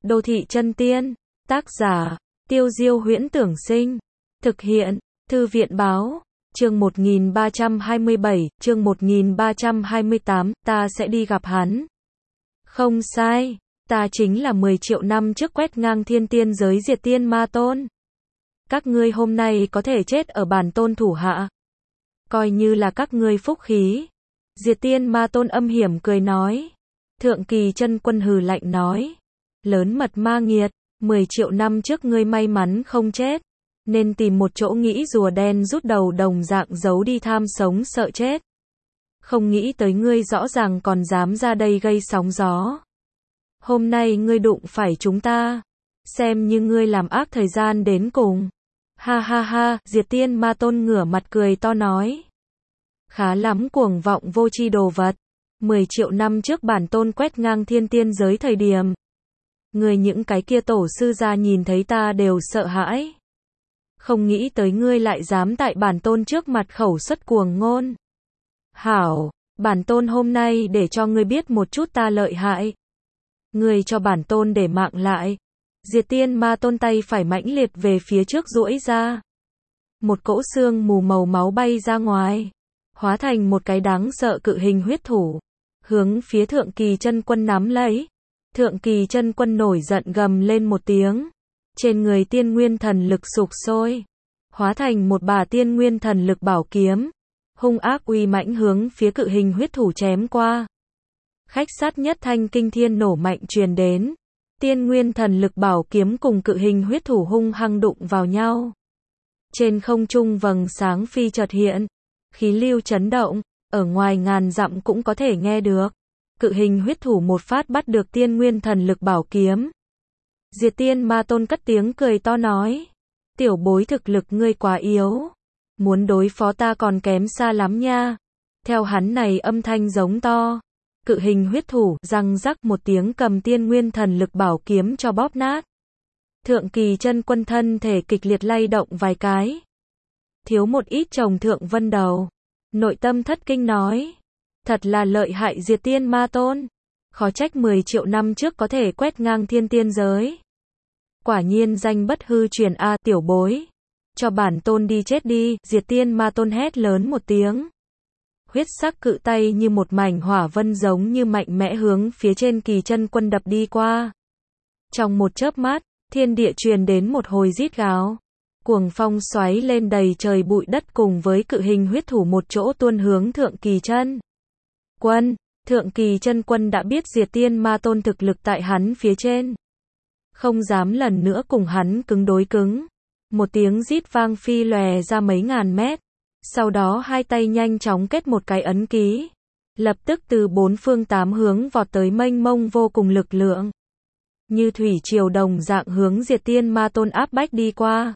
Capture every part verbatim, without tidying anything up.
Đô thị chân tiên. Tác giả, Tiêu Diêu Huyễn Tưởng Sinh. Thực hiện, Thư viện Báo. Chương một nghìn ba trăm hai mươi bảy, chương một nghìn ba trăm hai mươi tám, ta sẽ đi gặp hắn. Không sai, ta chính là mười triệu năm trước quét ngang thiên tiên giới diệt tiên ma tôn. Các ngươi hôm nay có thể chết ở bản tôn thủ hạ. Coi như là các ngươi phúc khí. Diệt tiên ma tôn âm hiểm cười nói. Thượng Kỳ Chân Quân hừ lạnh nói. Lớn mật ma nghiệt, mười triệu năm trước ngươi may mắn không chết, nên tìm một chỗ nghĩ rùa đen rút đầu đồng dạng giấu đi tham sống sợ chết. Không nghĩ tới ngươi rõ ràng còn dám ra đây gây sóng gió. Hôm nay ngươi đụng phải chúng ta, xem như ngươi làm ác thời gian đến cùng. Ha ha ha, Diệt tiên ma tôn ngửa mặt cười to nói. Khá lắm cuồng vọng vô tri đồ vật. Mười triệu năm trước bản tôn quét ngang thiên tiên giới thời điểm, người những cái kia tổ sư gia nhìn thấy ta đều sợ hãi. Không nghĩ tới ngươi lại dám tại bản tôn trước mặt khẩu xuất cuồng ngôn. Hảo, bản tôn hôm nay để cho ngươi biết một chút ta lợi hại. Ngươi cho bản tôn để mạng lại. Diệt tiên ma tôn tay phải mãnh liệt về phía trước duỗi ra. Một cỗ xương mù màu máu bay ra ngoài, hóa thành một cái đáng sợ cự hình huyết thủ, hướng phía Thượng Kỳ Chân Quân nắm lấy. Thượng Kỳ Chân Quân nổi giận gầm lên một tiếng, trên người tiên nguyên thần lực sục sôi, hóa thành một bả tiên nguyên thần lực bảo kiếm, hung ác uy mãnh hướng phía cự hình huyết thủ chém qua. Khách sát nhất thanh kinh thiên nổ mạnh truyền đến, tiên nguyên thần lực bảo kiếm cùng cự hình huyết thủ hung hăng đụng vào nhau. Trên không trung vầng sáng phi chợt hiện, khí lưu chấn động, ở ngoài ngàn dặm cũng có thể nghe được. Cự hình huyết thủ một phát bắt được tiên nguyên thần lực bảo kiếm. Diệt tiên ma tôn cất tiếng cười to nói. Tiểu bối thực lực ngươi quá yếu. Muốn đối phó ta còn kém xa lắm nha. Theo hắn này âm thanh giống to. Cự hình huyết thủ răng rắc một tiếng cầm tiên nguyên thần lực bảo kiếm cho bóp nát. Thượng Kỳ Chân Quân thân thể kịch liệt lay động vài cái. Thiếu một ít trồng thượng vân đầu. Nội tâm thất kinh nói. Thật là lợi hại Diệt tiên ma tôn. Khó trách mười triệu năm trước có thể quét ngang thiên tiên giới. Quả nhiên danh bất hư truyền a tiểu bối. Cho bản tôn đi chết đi. Diệt tiên ma tôn hét lớn một tiếng. Huyết sắc cự tay như một mảnh hỏa vân giống như mạnh mẽ hướng phía trên Kỳ Chân Quân đập đi qua. Trong một chớp mắt, thiên địa truyền đến một hồi rít gào. Cuồng phong xoáy lên đầy trời bụi đất cùng với cự hình huyết thủ một chỗ tuôn hướng Thượng Kỳ Chân Quân. Thượng Kỳ Chân Quân đã biết Diệt tiên ma tôn thực lực tại hắn phía trên, không dám lần nữa cùng hắn cứng đối cứng. Một tiếng rít vang phi lòe ra mấy ngàn mét, sau đó hai tay nhanh chóng kết một cái ấn ký, lập tức từ bốn phương tám hướng vọt tới mênh mông vô cùng lực lượng, như thủy triều đồng dạng hướng Diệt tiên ma tôn áp bách đi qua.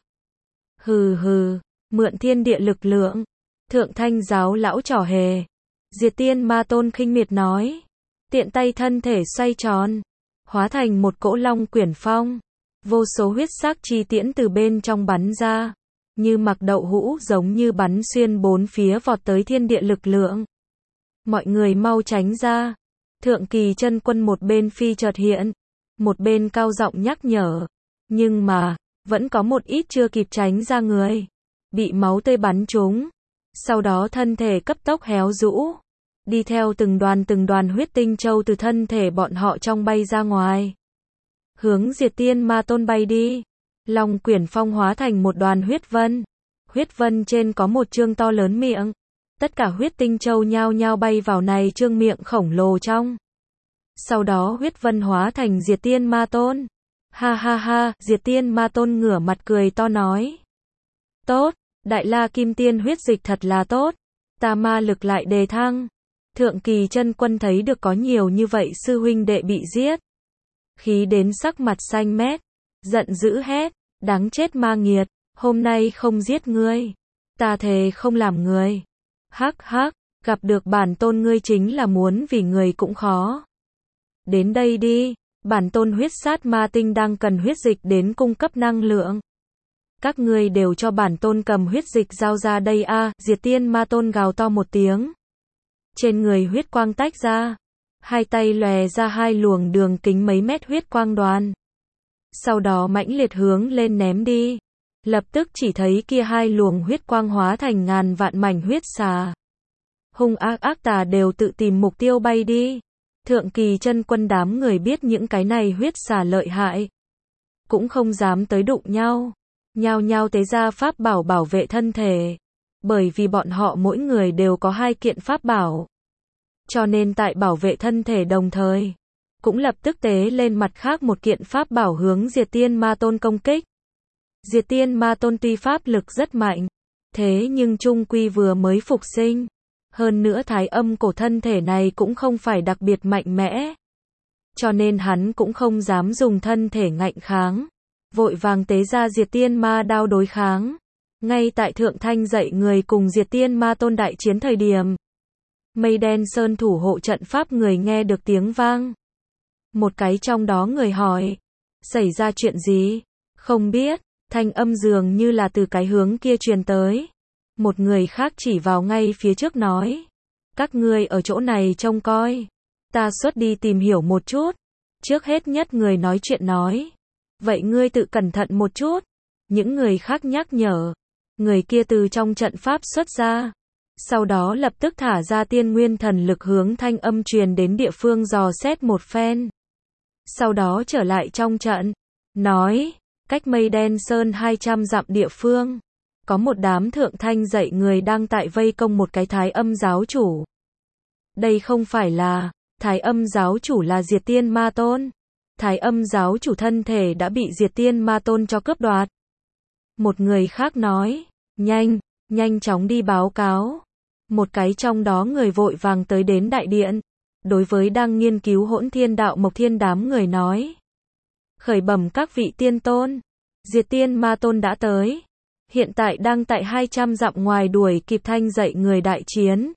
Hừ hừ, mượn thiên địa lực lượng. Thượng Thanh giáo lão trò hề. Diệt tiên ma tôn khinh miệt nói. Tiện tay thân thể xoay tròn, hóa thành một cỗ long quyển phong. Vô số huyết sắc chi tiễn từ bên trong bắn ra, như mặc đậu hũ giống như bắn xuyên bốn phía vọt tới thiên địa lực lượng. Mọi người mau tránh ra. Thượng Kỳ Chân Quân một bên phi chợt hiện, một bên cao giọng nhắc nhở. Nhưng mà, vẫn có một ít chưa kịp tránh ra người, bị máu tươi bắn trúng. Sau đó thân thể cấp tốc héo rũ, đi theo từng đoàn từng đoàn huyết tinh châu từ thân thể bọn họ trong bay ra ngoài, hướng Diệt tiên ma tôn bay đi. Long quyển phong hóa thành một đoàn huyết vân, huyết vân trên có một chương to lớn miệng, tất cả huyết tinh châu nhao nhao bay vào này chương miệng khổng lồ trong. Sau đó huyết vân hóa thành Diệt tiên ma tôn. Ha ha ha, Diệt tiên ma tôn ngửa mặt cười to nói. Tốt, Đại La Kim Tiên huyết dịch thật là tốt, ta ma lực lại đề thăng. Thượng Kỳ Chân Quân thấy được có nhiều như vậy sư huynh đệ bị giết, khí đến sắc mặt xanh mét, giận dữ hét, đáng chết ma nghiệt, hôm nay không giết ngươi, ta thề không làm người. Hắc hắc, gặp được bản tôn ngươi chính là muốn vì người cũng khó. Đến đây đi, bản tôn huyết sát ma tinh đang cần huyết dịch đến cung cấp năng lượng. Các ngươi đều cho bản tôn cầm huyết dịch giao ra đây a. À. Diệt tiên ma tôn gào to một tiếng. Trên người huyết quang tách ra, hai tay lòe ra hai luồng đường kính mấy mét huyết quang đoàn, sau đó mãnh liệt hướng lên ném đi. Lập tức chỉ thấy kia hai luồng huyết quang hóa thành ngàn vạn mảnh huyết xà. Hung ác ác tà đều tự tìm mục tiêu bay đi. Thượng kỳ chân quân đám người biết những cái này huyết xà lợi hại, cũng không dám tới đụng nhau, nhao nhao tế ra pháp bảo bảo vệ thân thể. Bởi vì bọn họ mỗi người đều có hai kiện pháp bảo, cho nên tại bảo vệ thân thể đồng thời, cũng lập tức tế lên mặt khác một kiện pháp bảo hướng Diệt Tiên Ma Tôn công kích. Diệt Tiên Ma Tôn tuy pháp lực rất mạnh, thế nhưng trung quy vừa mới phục sinh. Hơn nữa thái âm cổ thân thể này cũng không phải đặc biệt mạnh mẽ, cho nên hắn cũng không dám dùng thân thể ngạnh kháng, vội vàng tế ra Diệt Tiên Ma đao đối kháng. Ngay tại Thượng Thanh dạy người cùng Diệt Tiên Ma Tôn đại chiến thời điểm, Mây Đen Sơn thủ hộ trận pháp người nghe được tiếng vang. Một cái trong đó người hỏi, xảy ra chuyện gì? Không biết, thanh âm dường như là từ cái hướng kia truyền tới. Một người khác chỉ vào ngay phía trước nói, các ngươi ở chỗ này trông coi, ta xuất đi tìm hiểu một chút. Trước hết nhất người nói chuyện nói, vậy ngươi tự cẩn thận một chút. Những người khác nhắc nhở, người kia từ trong trận pháp xuất ra, sau đó lập tức thả ra tiên nguyên thần lực hướng thanh âm truyền đến địa phương dò xét một phen. Sau đó trở lại trong trận, nói, cách Mây Đen Sơn hai trăm dặm địa phương, có một đám Thượng Thanh dạy người đang tại vây công một cái thái âm giáo chủ. Đây không phải là, thái âm giáo chủ là Diệt Tiên Ma Tôn. Thái âm giáo chủ thân thể đã bị Diệt Tiên Ma Tôn cho cướp đoạt. Một người khác nói, nhanh, nhanh chóng đi báo cáo. Một cái trong đó người vội vàng tới đến đại điện, đối với đang nghiên cứu hỗn thiên đạo Mộc Thiên đám người nói, khởi bẩm các vị tiên tôn, Diệt Tiên Ma Tôn đã tới, hiện tại đang tại hai trăm dặm ngoài đuổi kịp Thanh dạy người đại chiến.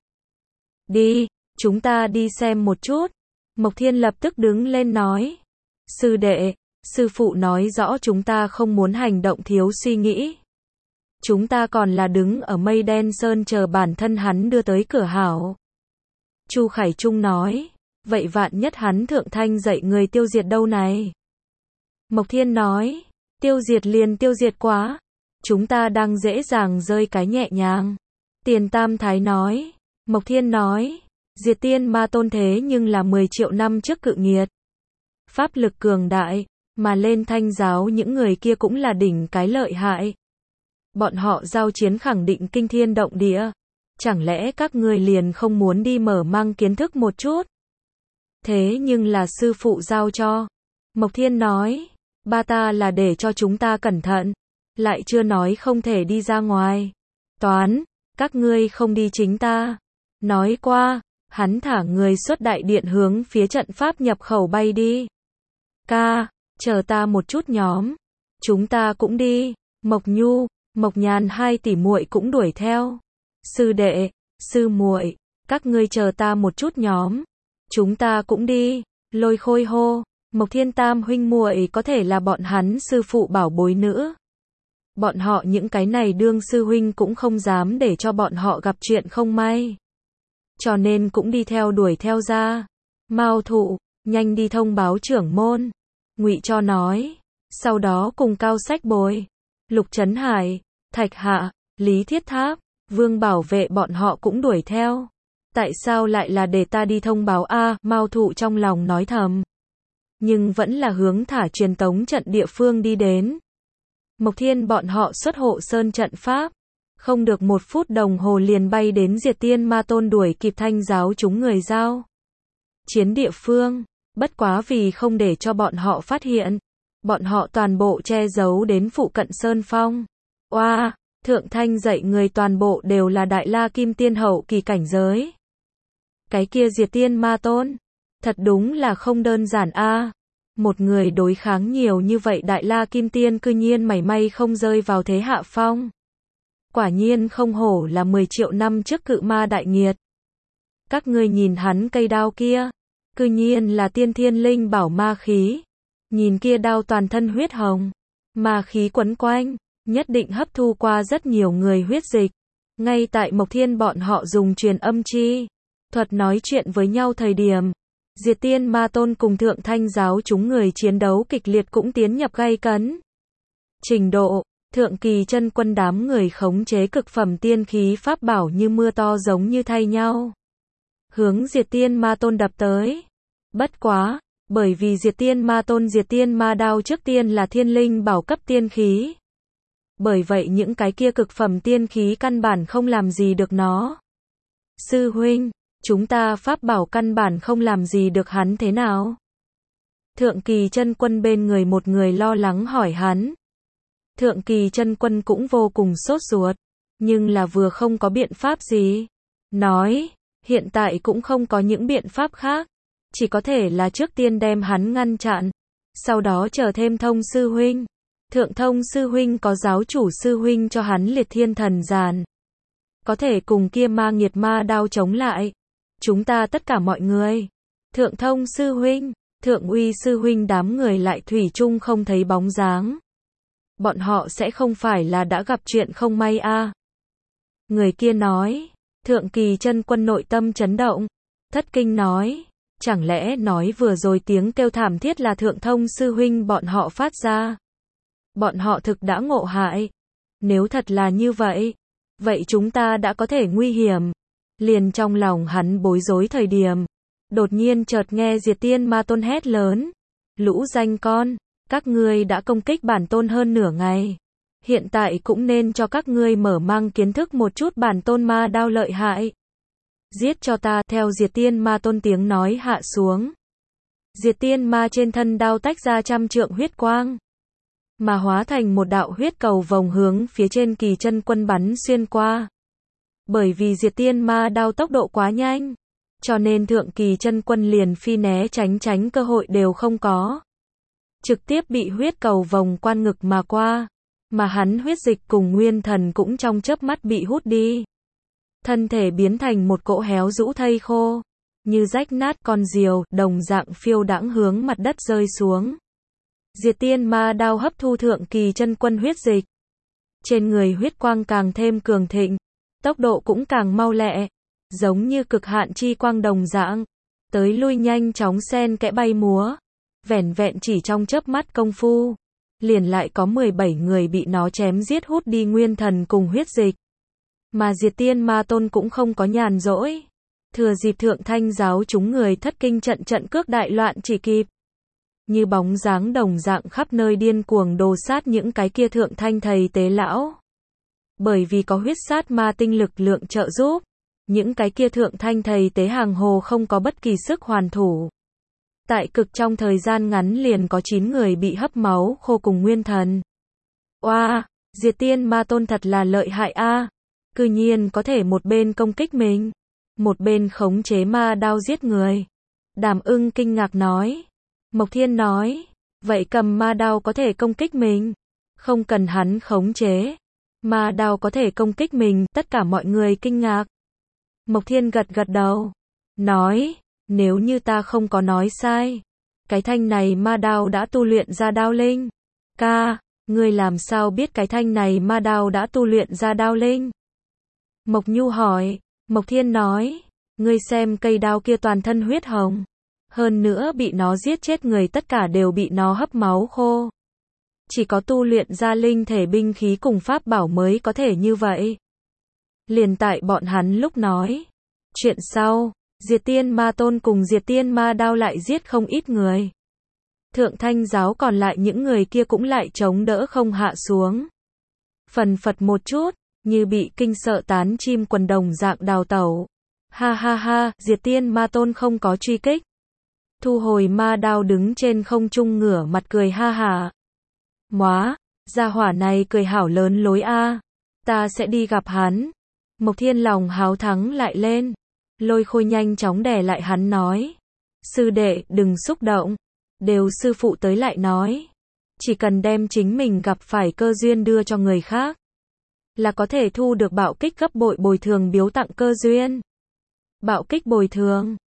Đi, chúng ta đi xem một chút. Mộc Thiên lập tức đứng lên nói, sư đệ, sư phụ nói rõ chúng ta không muốn hành động thiếu suy nghĩ. Chúng ta còn là đứng ở Mây Đen Sơn chờ bản thân hắn đưa tới cửa hảo. Chu Khải Trung nói, vậy vạn nhất hắn Thượng Thanh dạy người tiêu diệt đâu này? Mộc Thiên nói, tiêu diệt liền tiêu diệt quá, chúng ta đang dễ dàng rơi cái nhẹ nhàng. Tiền Tam Thái nói, Mộc Thiên nói, Diệt Tiên Ma Tôn thế nhưng là mười triệu năm trước cự nghiệt. Pháp lực cường đại, mà lên Thanh giáo những người kia cũng là đỉnh cái lợi hại. Bọn họ giao chiến khẳng định kinh thiên động địa. Chẳng lẽ các ngươi liền không muốn đi mở mang kiến thức một chút? Thế nhưng là sư phụ giao cho. Mộc Thiên nói, ba ta là để cho chúng ta cẩn thận, lại chưa nói không thể đi ra ngoài. Toán, các ngươi không đi chính ta. Nói qua, hắn thả người xuất đại điện hướng phía trận pháp nhập khẩu bay đi. Ca, chờ ta một chút nhóm. Chúng ta cũng đi. Mộc Nhu, Mộc Nhàn hai tỷ muội cũng đuổi theo. Sư đệ, sư muội, các ngươi chờ ta một chút nhóm. Chúng ta cũng đi. Lôi Khôi hô, Mộc Thiên tam huynh muội có thể là bọn hắn sư phụ bảo bối nữa. Bọn họ những cái này đương sư huynh cũng không dám để cho bọn họ gặp chuyện không may. Cho nên cũng đi theo đuổi theo ra. Mao Thụ, nhanh đi thông báo trưởng môn. Ngụy Cho nói. Sau đó cùng Cao Sách Bồi, Lục Trấn Hải, Thạch Hạ, Lý Thiết Tháp, Vương Bảo Vệ bọn họ cũng đuổi theo. Tại sao lại là để ta đi thông báo a? Mao Thụ trong lòng nói thầm. Nhưng vẫn là hướng thả truyền tống trận địa phương đi đến. Mộc Thiên bọn họ xuất hộ sơn trận pháp. Không được một phút đồng hồ liền bay đến Diệt Tiên Ma Tôn đuổi kịp Thanh giáo chúng người giao chiến địa phương. Bất quá vì không để cho bọn họ phát hiện, bọn họ toàn bộ che giấu đến phụ cận Sơn Phong. Oa, wow, Thượng Thanh dạy người toàn bộ đều là Đại La Kim Tiên hậu kỳ cảnh giới. Cái kia Diệt Tiên Ma Tôn, thật đúng là không đơn giản a. À. Một người đối kháng nhiều như vậy Đại La Kim Tiên cư nhiên mảy may không rơi vào thế hạ phong. Quả nhiên không hổ là mười triệu năm trước cự ma đại nghiệt. Các ngươi nhìn hắn cây đao kia, cư nhiên là tiên thiên linh bảo ma khí. Nhìn kia đao toàn thân huyết hồng, ma khí quấn quanh, nhất định hấp thu qua rất nhiều người huyết dịch. Ngay tại Mộc Thiên bọn họ dùng truyền âm chi thuật nói chuyện với nhau thời điểm, Diệt Tiên Ma Tôn cùng Thượng Thanh giáo chúng người chiến đấu kịch liệt cũng tiến nhập gay cấn. Trình độ, Thượng Kỳ Chân Quân đám người khống chế cực phẩm tiên khí pháp bảo như mưa to giống như thay nhau. Hướng Diệt Tiên Ma Tôn đập tới. Bất quá, bởi vì Diệt Tiên Ma Tôn Diệt Tiên Ma Đao trước tiên là thiên linh bảo cấp tiên khí. Bởi vậy những cái kia cực phẩm tiên khí căn bản không làm gì được nó. Sư huynh, chúng ta pháp bảo căn bản không làm gì được hắn thế nào? Thượng Kỳ Chân Quân bên người một người lo lắng hỏi hắn. Thượng Kỳ Chân Quân cũng vô cùng sốt ruột, nhưng là vừa không có biện pháp gì. Nói, hiện tại cũng không có những biện pháp khác, chỉ có thể là trước tiên đem hắn ngăn chặn, sau đó chờ thêm Thông sư huynh. Thượng Thông sư huynh có giáo chủ sư huynh cho hắn Liệt Thiên Thần Giàn, có thể cùng kia ma nghiệt ma đao chống lại. Chúng ta tất cả mọi người, Thượng Thông sư huynh, Thượng Uy sư huynh đám người lại thủy chung không thấy bóng dáng. Bọn họ sẽ không phải là đã gặp chuyện không may a? À? Người kia nói. Thượng Kỳ Chân Quân nội tâm chấn động, thất kinh nói, chẳng lẽ nói vừa rồi tiếng kêu thảm thiết là Thượng Thông sư huynh bọn họ phát ra? Bọn họ thực đã ngộ hại. Nếu thật là như vậy, vậy chúng ta đã có thể nguy hiểm. Liền trong lòng hắn bối rối thời điểm, đột nhiên chợt nghe Diệt Tiên Ma Tôn hét lớn, lũ danh con, các ngươi đã công kích bản tôn hơn nửa ngày. Hiện tại cũng nên cho các ngươi mở mang kiến thức một chút bản tôn ma đao lợi hại. Giết cho ta. Theo Diệt Tiên Ma Tôn tiếng nói hạ xuống, Diệt Tiên Ma trên thân đao tách ra trăm trượng huyết quang, mà hóa thành một đạo huyết cầu vòng hướng phía trên Kỳ Chân Quân bắn xuyên qua. Bởi vì Diệt Tiên Ma đao tốc độ quá nhanh, cho nên Thượng Kỳ Chân Quân liền phi né tránh tránh cơ hội đều không có. Trực tiếp bị huyết cầu vòng quan ngực mà qua, mà hắn huyết dịch cùng nguyên thần cũng trong chớp mắt bị hút đi. Thân thể biến thành một cỗ héo rũ thây khô, như rách nát con diều, đồng dạng phiêu đãng hướng mặt đất rơi xuống. Diệt Tiên Ma đao hấp thu Thượng Kỳ Chân Quân huyết dịch. Trên người huyết quang càng thêm cường thịnh, tốc độ cũng càng mau lẹ, giống như cực hạn chi quang đồng dạng, tới lui nhanh chóng xen kẽ bay múa. Vẻn vẹn chỉ trong chớp mắt công phu, liền lại có mười bảy người bị nó chém giết hút đi nguyên thần cùng huyết dịch. Mà Diệt Tiên Ma Tôn cũng không có nhàn rỗi. Thừa dịp Thượng Thanh giáo chúng người thất kinh trận trận cước đại loạn chỉ kịp. Như bóng dáng đồng dạng khắp nơi điên cuồng đồ sát những cái kia Thượng Thanh thầy tế lão. Bởi vì có huyết sát ma tinh lực lượng trợ giúp, những cái kia Thượng Thanh thầy tế hàng hồ không có bất kỳ sức hoàn thủ. Tại cực trong thời gian ngắn liền có chín người bị hấp máu khô cùng nguyên thần. Oa, wow, Diệt Tiên Ma Tôn thật là lợi hại a, à. Cư nhiên có thể một bên công kích mình, một bên khống chế ma đao giết người. Đàm Ưng kinh ngạc nói. Mộc Thiên nói, vậy cầm ma đao có thể công kích mình, không cần hắn khống chế. Ma đao có thể công kích mình, tất cả mọi người kinh ngạc. Mộc Thiên gật gật đầu, nói, nếu như ta không có nói sai, cái thanh này ma đao đã tu luyện ra đao linh. Ca, ngươi làm sao biết cái thanh này ma đao đã tu luyện ra đao linh? Mộc Nhu hỏi. Mộc Thiên nói, ngươi xem cây đao kia toàn thân huyết hồng, hơn nữa bị nó giết chết người tất cả đều bị nó hấp máu khô. Chỉ có tu luyện ra linh thể binh khí cùng pháp bảo mới có thể như vậy. Liền tại bọn hắn lúc nói chuyện sau, Diệt Tiên Ma Tôn cùng Diệt Tiên Ma đao lại giết không ít người. Thượng Thanh giáo còn lại những người kia cũng lại chống đỡ không hạ xuống. Phần phật một chút, như bị kinh sợ tán chim quần đồng dạng đào tẩu. Ha ha ha, Diệt Tiên Ma Tôn không có truy kích. Thu hồi ma đao đứng trên không trung ngửa mặt cười ha hả. Móa, gia hỏa này cười hảo lớn lối a, ta sẽ đi gặp hắn. Mộc Thiên lòng háo thắng lại lên. Lôi Khôi nhanh chóng đè lại hắn nói. Sư đệ, đừng xúc động. Đều sư phụ tới lại nói. Chỉ cần đem chính mình gặp phải cơ duyên đưa cho người khác, là có thể thu được bạo kích gấp bội bồi thường biếu tặng cơ duyên. Bạo kích bồi thường.